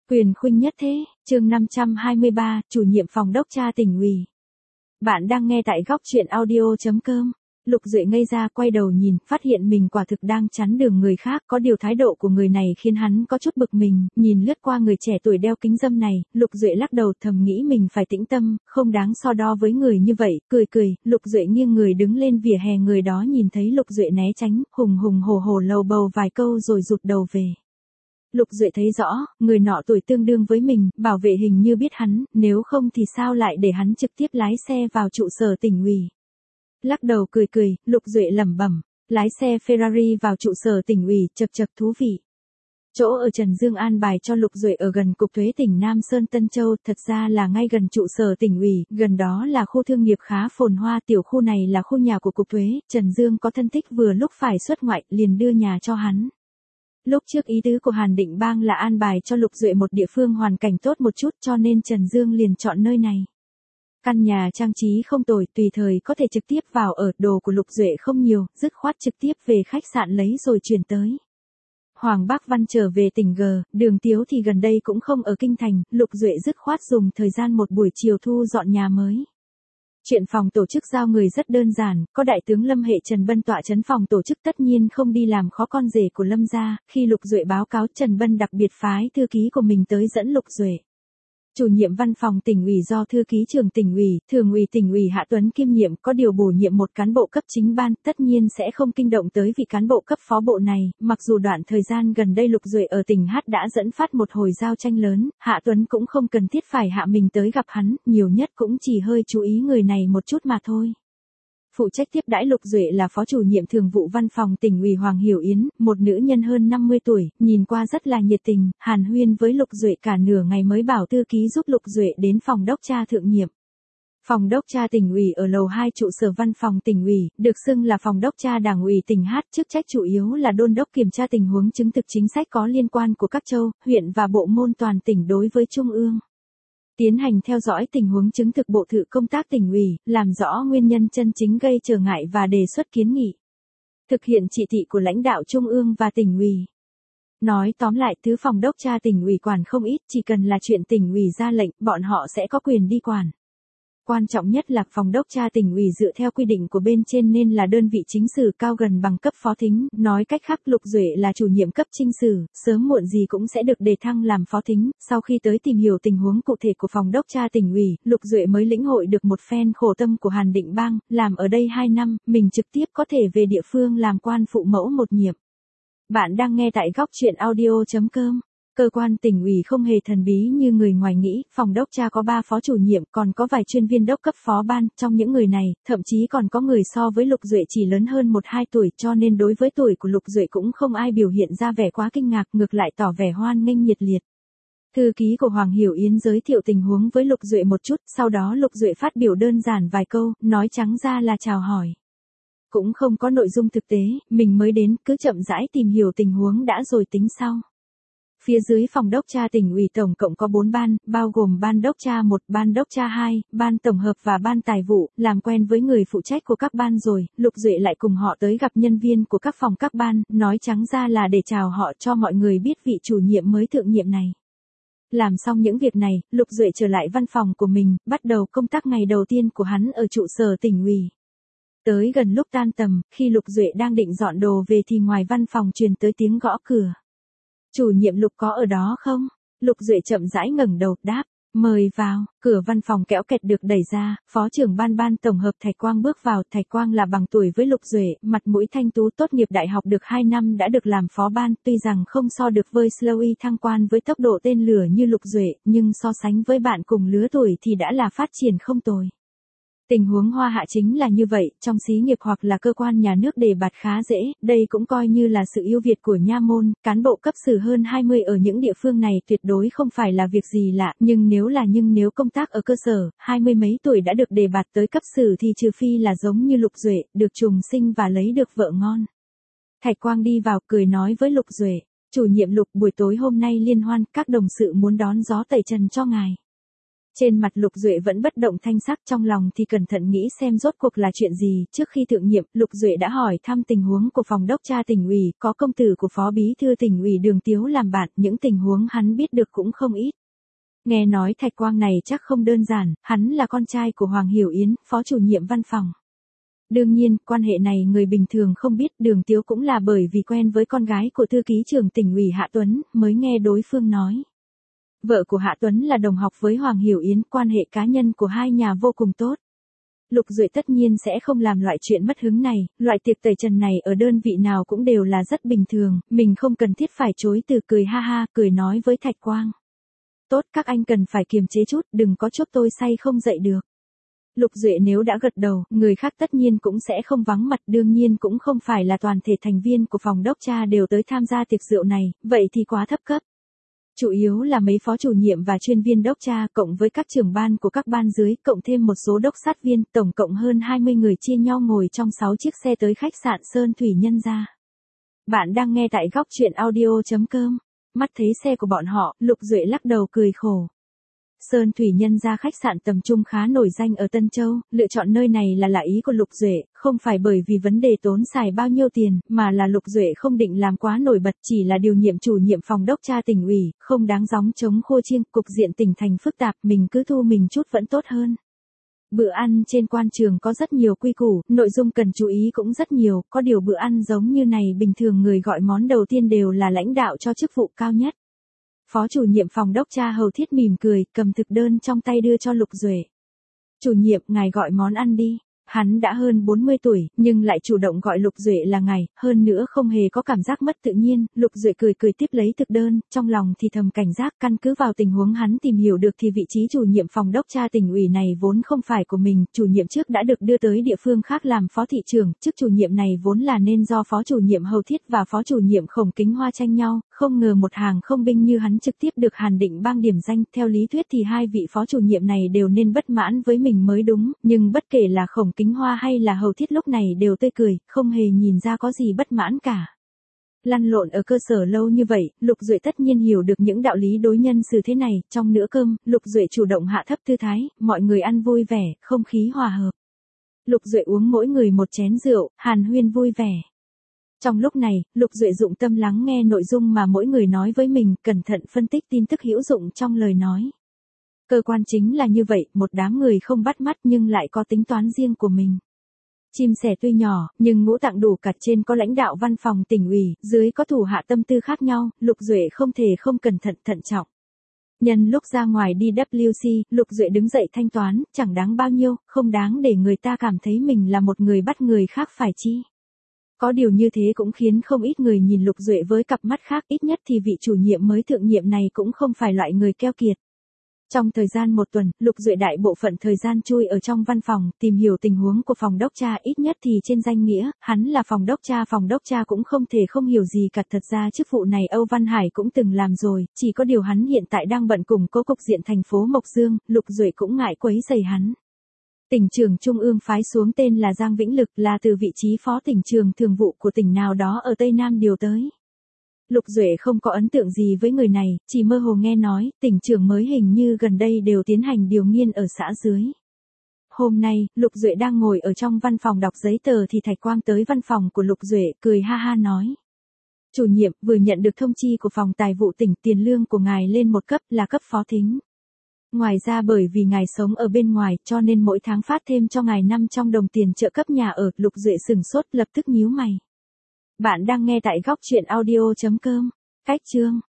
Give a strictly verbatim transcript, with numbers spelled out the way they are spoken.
Quyền khuynh nhất thế, chương năm trăm hai mươi ba, chủ nhiệm phòng đốc tra tỉnh ủy. Bạn đang nghe tại góc truyện audio chấm com. Lục Duệ ngây ra quay đầu nhìn, phát hiện mình quả thực đang chắn đường người khác, có điều thái độ của người này khiến hắn có chút bực mình, nhìn lướt qua người trẻ tuổi đeo kính râm này, Lục Duệ lắc đầu thầm nghĩ mình phải tĩnh tâm, không đáng so đo với người như vậy, cười cười, Lục Duệ nghiêng người đứng lên vỉa hè, người đó nhìn thấy Lục Duệ né tránh, hùng hùng hổ hổ lầu bầu vài câu rồi rụt đầu về. Lục Duệ thấy rõ, người nọ tuổi tương đương với mình, bảo vệ hình như biết hắn, nếu không thì sao lại để hắn trực tiếp lái xe vào trụ sở tỉnh ủy. Lắc đầu cười cười, Lục Duệ lẩm bẩm, lái xe Ferrari vào trụ sở tỉnh ủy, chật chật thú vị. Chỗ ở Trần Dương an bài cho Lục Duệ ở gần Cục Thuế tỉnh Nam Sơn Tân Châu, thật ra là ngay gần trụ sở tỉnh ủy, gần đó là khu thương nghiệp khá phồn hoa, tiểu khu này là khu nhà của Cục Thuế, Trần Dương có thân thích vừa lúc phải xuất ngoại, liền đưa nhà cho hắn. Lúc trước ý tứ của Hàn Định Bang là an bài cho Lục Duệ một địa phương hoàn cảnh tốt một chút, cho nên Trần Dương liền chọn nơi này. Căn nhà trang trí không tồi, tùy thời có thể trực tiếp vào ở, đồ của Lục Duệ không nhiều, dứt khoát trực tiếp về khách sạn lấy rồi chuyển tới. Hoàng Bác Văn trở về tỉnh G, Đường Tiếu thì gần đây cũng không ở kinh thành, Lục Duệ dứt khoát dùng thời gian một buổi chiều thu dọn nhà mới. Chuyện phòng tổ chức giao người rất đơn giản, có đại tướng Lâm Hệ Trần Bân tọa chấn phòng tổ chức tất nhiên không đi làm khó con rể của Lâm gia, khi Lục Duệ báo cáo Trần Bân đặc biệt phái thư ký của mình tới dẫn Lục Duệ. Chủ nhiệm văn phòng tỉnh ủy do thư ký trưởng tỉnh ủy, thường ủy tỉnh ủy Hạ Tuấn kiêm nhiệm, có điều bổ nhiệm một cán bộ cấp chính ban, tất nhiên sẽ không kinh động tới vị cán bộ cấp phó bộ này, mặc dù đoạn thời gian gần đây Lục Duệ ở tỉnh H đã dẫn phát một hồi giao tranh lớn, Hạ Tuấn cũng không cần thiết phải hạ mình tới gặp hắn, nhiều nhất cũng chỉ hơi chú ý người này một chút mà thôi. Phụ trách tiếp đãi Lục Duệ là phó chủ nhiệm thường vụ văn phòng tỉnh ủy Hoàng Hiểu Yến, một nữ nhân hơn năm mươi tuổi, nhìn qua rất là nhiệt tình, hàn huyên với Lục Duệ cả nửa ngày mới bảo thư ký giúp Lục Duệ đến phòng đốc tra thượng nhiệm. Phòng đốc tra tỉnh ủy ở lầu hai trụ sở văn phòng tỉnh ủy, được xưng là phòng đốc tra đảng ủy tỉnh H, chức trách chủ yếu là đôn đốc kiểm tra tình huống chứng thực chính sách có liên quan của các châu, huyện và bộ môn toàn tỉnh đối với trung ương. Tiến hành theo dõi tình huống chứng thực bộ thự công tác tỉnh ủy, làm rõ nguyên nhân chân chính gây trở ngại và đề xuất kiến nghị. Thực hiện chỉ thị của lãnh đạo trung ương và tỉnh ủy. Nói tóm lại, thứ phòng đốc tra tỉnh ủy quản không ít, chỉ cần là chuyện tỉnh ủy ra lệnh, bọn họ sẽ có quyền đi quản. Quan trọng nhất là phòng đốc tra tỉnh ủy dựa theo quy định của bên trên nên là đơn vị chính sử cao gần bằng cấp phó thính, nói cách khác Lục Duệ là chủ nhiệm cấp chính sử, sớm muộn gì cũng sẽ được đề thăng làm phó thính. Sau khi tới tìm hiểu tình huống cụ thể của phòng đốc tra tỉnh ủy, Lục Duệ mới lĩnh hội được một phen khổ tâm của Hàn Định Bang, làm ở đây hai năm, mình trực tiếp có thể về địa phương làm quan phụ mẫu một nhiệm. Bạn đang nghe tại góc truyện audio chấm com. Cơ quan tỉnh ủy không hề thần bí như người ngoài nghĩ, phòng đốc tra có ba phó chủ nhiệm, còn có vài chuyên viên đốc cấp phó ban, trong những người này, thậm chí còn có người so với Lục Duệ chỉ lớn hơn một hai tuổi, cho nên đối với tuổi của Lục Duệ cũng không ai biểu hiện ra vẻ quá kinh ngạc, ngược lại tỏ vẻ hoan nghênh nhiệt liệt. Thư ký của Hoàng Hiểu Yến giới thiệu tình huống với Lục Duệ một chút, sau đó Lục Duệ phát biểu đơn giản vài câu, nói trắng ra là chào hỏi. Cũng không có nội dung thực tế, mình mới đến, cứ chậm rãi tìm hiểu tình huống đã rồi tính sau. Phía dưới phòng đốc tra tỉnh ủy tổng cộng có bốn ban, bao gồm ban đốc tra một, ban đốc tra hai, ban tổng hợp và ban tài vụ, làm quen với người phụ trách của các ban rồi, Lục Duệ lại cùng họ tới gặp nhân viên của các phòng các ban, nói trắng ra là để chào họ cho mọi người biết vị chủ nhiệm mới thượng nhiệm này. Làm xong những việc này, Lục Duệ trở lại văn phòng của mình, bắt đầu công tác ngày đầu tiên của hắn ở trụ sở tỉnh ủy. Tới gần lúc tan tầm, khi Lục Duệ đang định dọn đồ về thì ngoài văn phòng truyền tới tiếng gõ cửa. Chủ nhiệm Lục có ở đó không? Lục Duệ chậm rãi ngẩng đầu, đáp, mời vào. Cửa văn phòng kéo kẹt được đẩy ra, phó trưởng ban ban tổng hợp Thạch Quang bước vào. Thạch Quang là bằng tuổi với Lục Duệ, mặt mũi thanh tú, tốt nghiệp đại học được hai năm đã được làm phó ban, tuy rằng không so được với Slowy thăng quan với tốc độ tên lửa như Lục Duệ, nhưng so sánh với bạn cùng lứa tuổi thì đã là phát triển không tồi. Tình huống Hoa Hạ chính là như vậy, trong xí nghiệp hoặc là cơ quan nhà nước đề bạt khá dễ, đây cũng coi như là sự ưu việt của nha môn, cán bộ cấp sử hơn hai mươi ở những địa phương này tuyệt đối không phải là việc gì lạ, nhưng nếu là nhưng nếu công tác ở cơ sở, hai mươi mấy tuổi đã được đề bạt tới cấp sử thì trừ phi là giống như Lục Duệ, được trùng sinh và lấy được vợ ngon. Thạch Quang đi vào cười nói với Lục Duệ, chủ nhiệm Lục buổi tối hôm nay liên hoan, các đồng sự muốn đón gió tẩy trần cho ngài. Trên mặt Lục Duệ vẫn bất động thanh sắc, trong lòng thì cẩn thận nghĩ xem rốt cuộc là chuyện gì. Trước khi thượng nhiệm, Lục Duệ đã hỏi thăm tình huống của phòng đốc tra tỉnh ủy, có công tử của phó bí thư tỉnh ủy Đường Tiếu làm bạn, những tình huống hắn biết được cũng không ít. Nghe nói Thạch Quang này chắc không đơn giản, hắn là con trai của Hoàng Hiểu Yến, phó chủ nhiệm văn phòng. Đương nhiên, quan hệ này người bình thường không biết, Đường Tiếu cũng là bởi vì quen với con gái của thư ký trưởng tỉnh ủy Hạ Tuấn, mới nghe đối phương nói. Vợ của Hạ Tuấn là đồng học với Hoàng Hiểu Yến, quan hệ cá nhân của hai nhà vô cùng tốt. Lục Duệ tất nhiên sẽ không làm loại chuyện mất hứng này, loại tiệc tẩy trần này ở đơn vị nào cũng đều là rất bình thường, mình không cần thiết phải chối từ, cười ha ha, cười nói với Thạch Quang. Tốt, các anh cần phải kiềm chế chút, đừng có chốc tôi say không dậy được. Lục Duệ nếu đã gật đầu, người khác tất nhiên cũng sẽ không vắng mặt, đương nhiên cũng không phải là toàn thể thành viên của phòng đốc tra đều tới tham gia tiệc rượu này, vậy thì quá thấp cấp. Chủ yếu là mấy phó chủ nhiệm và chuyên viên đốc tra, cộng với các trưởng ban của các ban dưới, cộng thêm một số đốc sát viên, tổng cộng hơn hai mươi người chia nhau ngồi trong sáu chiếc xe tới khách sạn Sơn Thủy Nhân Gia. Bạn đang nghe tại góc truyện audio chấm com. Mắt thấy xe của bọn họ, Lục Duệ lắc đầu cười khổ. Sơn Thủy Nhân Gia khách sạn tầm trung khá nổi danh ở Tân Châu, lựa chọn nơi này là là ý của Lục Duệ, không phải bởi vì vấn đề tốn xài bao nhiêu tiền, mà là Lục Duệ không định làm quá nổi bật, chỉ là điều nhiệm chủ nhiệm phòng đốc tra tỉnh ủy, không đáng gióng chống khua chiêng, cục diện tỉnh thành phức tạp, mình cứ thu mình chút vẫn tốt hơn. Bữa ăn trên quan trường có rất nhiều quy củ, nội dung cần chú ý cũng rất nhiều, có điều bữa ăn giống như này bình thường người gọi món đầu tiên đều là lãnh đạo cho chức vụ cao nhất. Phó chủ nhiệm phòng đốc tra Hầu Thiết mỉm cười, cầm thực đơn trong tay đưa cho Lục Duệ. Chủ nhiệm, ngài gọi món ăn đi. Hắn đã hơn bốn mươi tuổi, nhưng lại chủ động gọi Lục Duệ là ngài, hơn nữa không hề có cảm giác mất tự nhiên. Lục Duệ cười cười tiếp lấy thực đơn, trong lòng thì thầm cảnh giác, căn cứ vào tình huống hắn tìm hiểu được thì vị trí chủ nhiệm phòng đốc tra tỉnh ủy này vốn không phải của mình, chủ nhiệm trước đã được đưa tới địa phương khác làm phó thị trưởng, chức chủ nhiệm này vốn là nên do phó chủ nhiệm Hầu Thiết và phó chủ nhiệm Khổng Kính Hoa tranh nhau, không ngờ một hàng không binh như hắn trực tiếp được Hàn Định Bang điểm danh, theo lý thuyết thì hai vị phó chủ nhiệm này đều nên bất mãn với mình mới đúng, nhưng bất kể là Khổng Kính Hoa hay là Hầu Thiết lúc này đều tươi cười, không hề nhìn ra có gì bất mãn cả. Lăn lộn ở cơ sở lâu như vậy, Lục Duệ tất nhiên hiểu được những đạo lý đối nhân xử thế này, trong bữa cơm, Lục Duệ chủ động hạ thấp tư thái, mọi người ăn vui vẻ, không khí hòa hợp. Lục Duệ uống mỗi người một chén rượu, hàn huyên vui vẻ. Trong lúc này, Lục Duệ dụng tâm lắng nghe nội dung mà mỗi người nói với mình, cẩn thận phân tích tin tức hữu dụng trong lời nói. Cơ quan chính là như vậy, một đám người không bắt mắt nhưng lại có tính toán riêng của mình. Chim sẻ tuy nhỏ, nhưng ngũ tạng đủ cặt, trên có lãnh đạo văn phòng tỉnh ủy, dưới có thủ hạ tâm tư khác nhau, Lục Duệ không thể không cẩn thận thận trọng. Nhân lúc ra ngoài đi W C, Lục Duệ đứng dậy thanh toán, chẳng đáng bao nhiêu, không đáng để người ta cảm thấy mình là một người bắt người khác phải chi. Có điều như thế cũng khiến không ít người nhìn Lục Duệ với cặp mắt khác, ít nhất thì vị chủ nhiệm mới thượng nhiệm này cũng không phải loại người keo kiệt. Trong thời gian một tuần, Lục Duệ đại bộ phận thời gian chui ở trong văn phòng, tìm hiểu tình huống của phòng đốc tra, ít nhất thì trên danh nghĩa, hắn là phòng đốc tra, phòng đốc tra cũng không thể không hiểu gì cả, thật ra chức vụ này Âu Văn Hải cũng từng làm rồi, chỉ có điều hắn hiện tại đang bận củng cố cục diện thành phố Mộc Dương, Lục Duệ cũng ngại quấy rầy hắn. Tỉnh trưởng Trung ương phái xuống tên là Giang Vĩnh Lực, là từ vị trí phó tỉnh trưởng thường vụ của tỉnh nào đó ở Tây Nam điều tới. Lục Duệ không có ấn tượng gì với người này, chỉ mơ hồ nghe nói, tỉnh trưởng mới hình như gần đây đều tiến hành điều nghiên ở xã dưới. Hôm nay, Lục Duệ đang ngồi ở trong văn phòng đọc giấy tờ thì Thạch Quang tới văn phòng của Lục Duệ, cười ha ha nói. Chủ nhiệm, vừa nhận được thông chi của phòng tài vụ tỉnh, tiền lương của ngài lên một cấp, là cấp phó thính. Ngoài ra bởi vì ngài sống ở bên ngoài, cho nên mỗi tháng phát thêm cho ngài năm trăm đồng tiền trợ cấp nhà ở. Lục Duệ sửng sốt, lập tức nhíu mày. Bạn đang nghe tại góc truyện audio chấm com. Cách chương